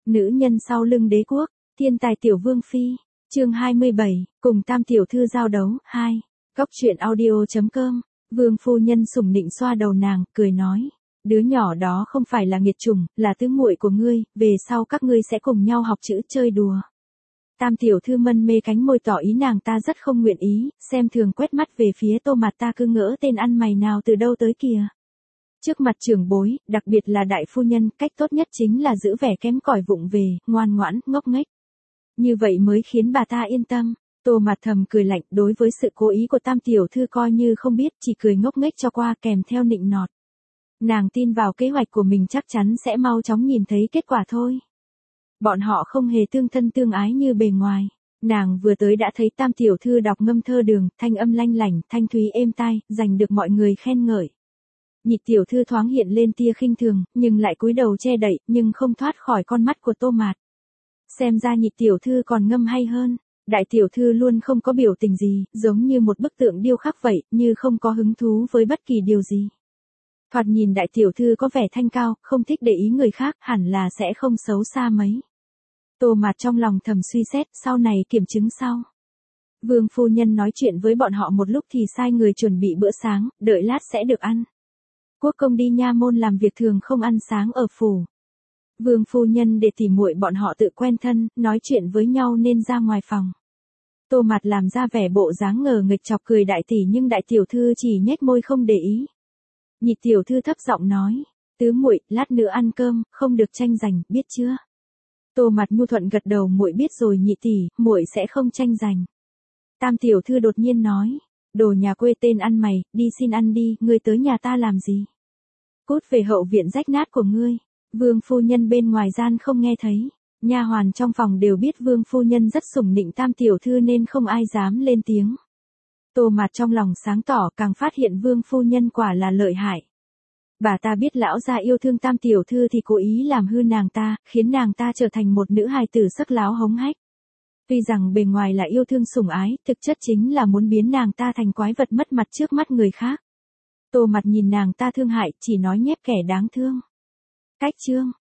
Nữ nhân sau lưng đế quốc, thiên tài tiểu vương phi, chương 27, cùng tam tiểu thư giao đấu, 2. Góc truyện audio.com, vương phu nhân sủng nịnh xoa đầu nàng, cười nói. Đứa nhỏ đó không phải là nghiệt chủng, là tứ muội của ngươi, về sau các ngươi sẽ cùng nhau học chữ chơi đùa. Tam tiểu thư mân mê cánh môi tỏ ý nàng ta rất không nguyện ý, xem thường quét mắt về phía Tô Mạt ta cứ ngỡ tên ăn mày nào từ đâu tới kìa. Trước mặt trưởng bối, đặc biệt là đại phu nhân, cách tốt nhất chính là giữ vẻ kém cỏi vụng về, ngoan ngoãn, ngốc nghếch. Như vậy mới khiến bà ta yên tâm. Tô Mạt thầm cười lạnh, đối với sự cố ý của tam tiểu thư coi như không biết, chỉ cười ngốc nghếch cho qua kèm theo nịnh nọt. Nàng tin vào kế hoạch của mình chắc chắn sẽ mau chóng nhìn thấy kết quả thôi. Bọn họ không hề tương thân tương ái như bề ngoài. Nàng vừa tới đã thấy tam tiểu thư đọc ngâm thơ đường, thanh âm lanh lảnh, thanh thúy êm tai, giành được mọi người khen ngợi. Nhị tiểu thư thoáng hiện lên tia khinh thường, nhưng lại cúi đầu che đậy, nhưng không thoát khỏi con mắt của Tô Mạt. Xem ra nhị tiểu thư còn ngâm hay hơn. Đại tiểu thư luôn không có biểu tình gì, giống như một bức tượng điêu khắc vậy, như không có hứng thú với bất kỳ điều gì. Thoạt nhìn đại tiểu thư có vẻ thanh cao, không thích để ý người khác, hẳn là sẽ không xấu xa mấy. Tô Mạt trong lòng thầm suy xét, sau này kiểm chứng sau. Vương phu nhân nói chuyện với bọn họ một lúc thì sai người chuẩn bị bữa sáng, đợi lát sẽ được ăn. Quốc công đi nha môn làm việc thường không ăn sáng ở phủ. Vương phu nhân để tỉ muội bọn họ tự quen thân, nói chuyện với nhau nên ra ngoài phòng. Tô Mạt làm ra vẻ bộ dáng ngờ nghịch chọc cười đại tỷ nhưng đại tiểu thư chỉ nhếch môi không để ý. Nhị tiểu thư thấp giọng nói, tứ muội, lát nữa ăn cơm, không được tranh giành, biết chưa? Tô Mạt nhu thuận gật đầu, muội biết rồi nhị tỷ, muội sẽ không tranh giành. Tam tiểu thư đột nhiên nói, đồ nhà quê tên ăn mày, đi xin ăn đi, ngươi tới nhà ta làm gì? Cút về hậu viện rách nát của ngươi. Vương phu nhân bên ngoài gian không nghe thấy, nha hoàn trong phòng đều biết vương phu nhân rất sủng nịnh tam tiểu thư nên không ai dám lên tiếng. Tô Mạt trong lòng sáng tỏ, càng phát hiện vương phu nhân quả là lợi hại. Bà ta biết lão gia yêu thương tam tiểu thư thì cố ý làm hư nàng ta, khiến nàng ta trở thành một nữ hài tử sắc láo hống hách. Tuy rằng bề ngoài là yêu thương sủng ái, thực chất chính là muốn biến nàng ta thành quái vật mất mặt trước mắt người khác. Tô Mạt nhìn nàng ta thương hại, chỉ nói nhép kẻ đáng thương. Cách chương.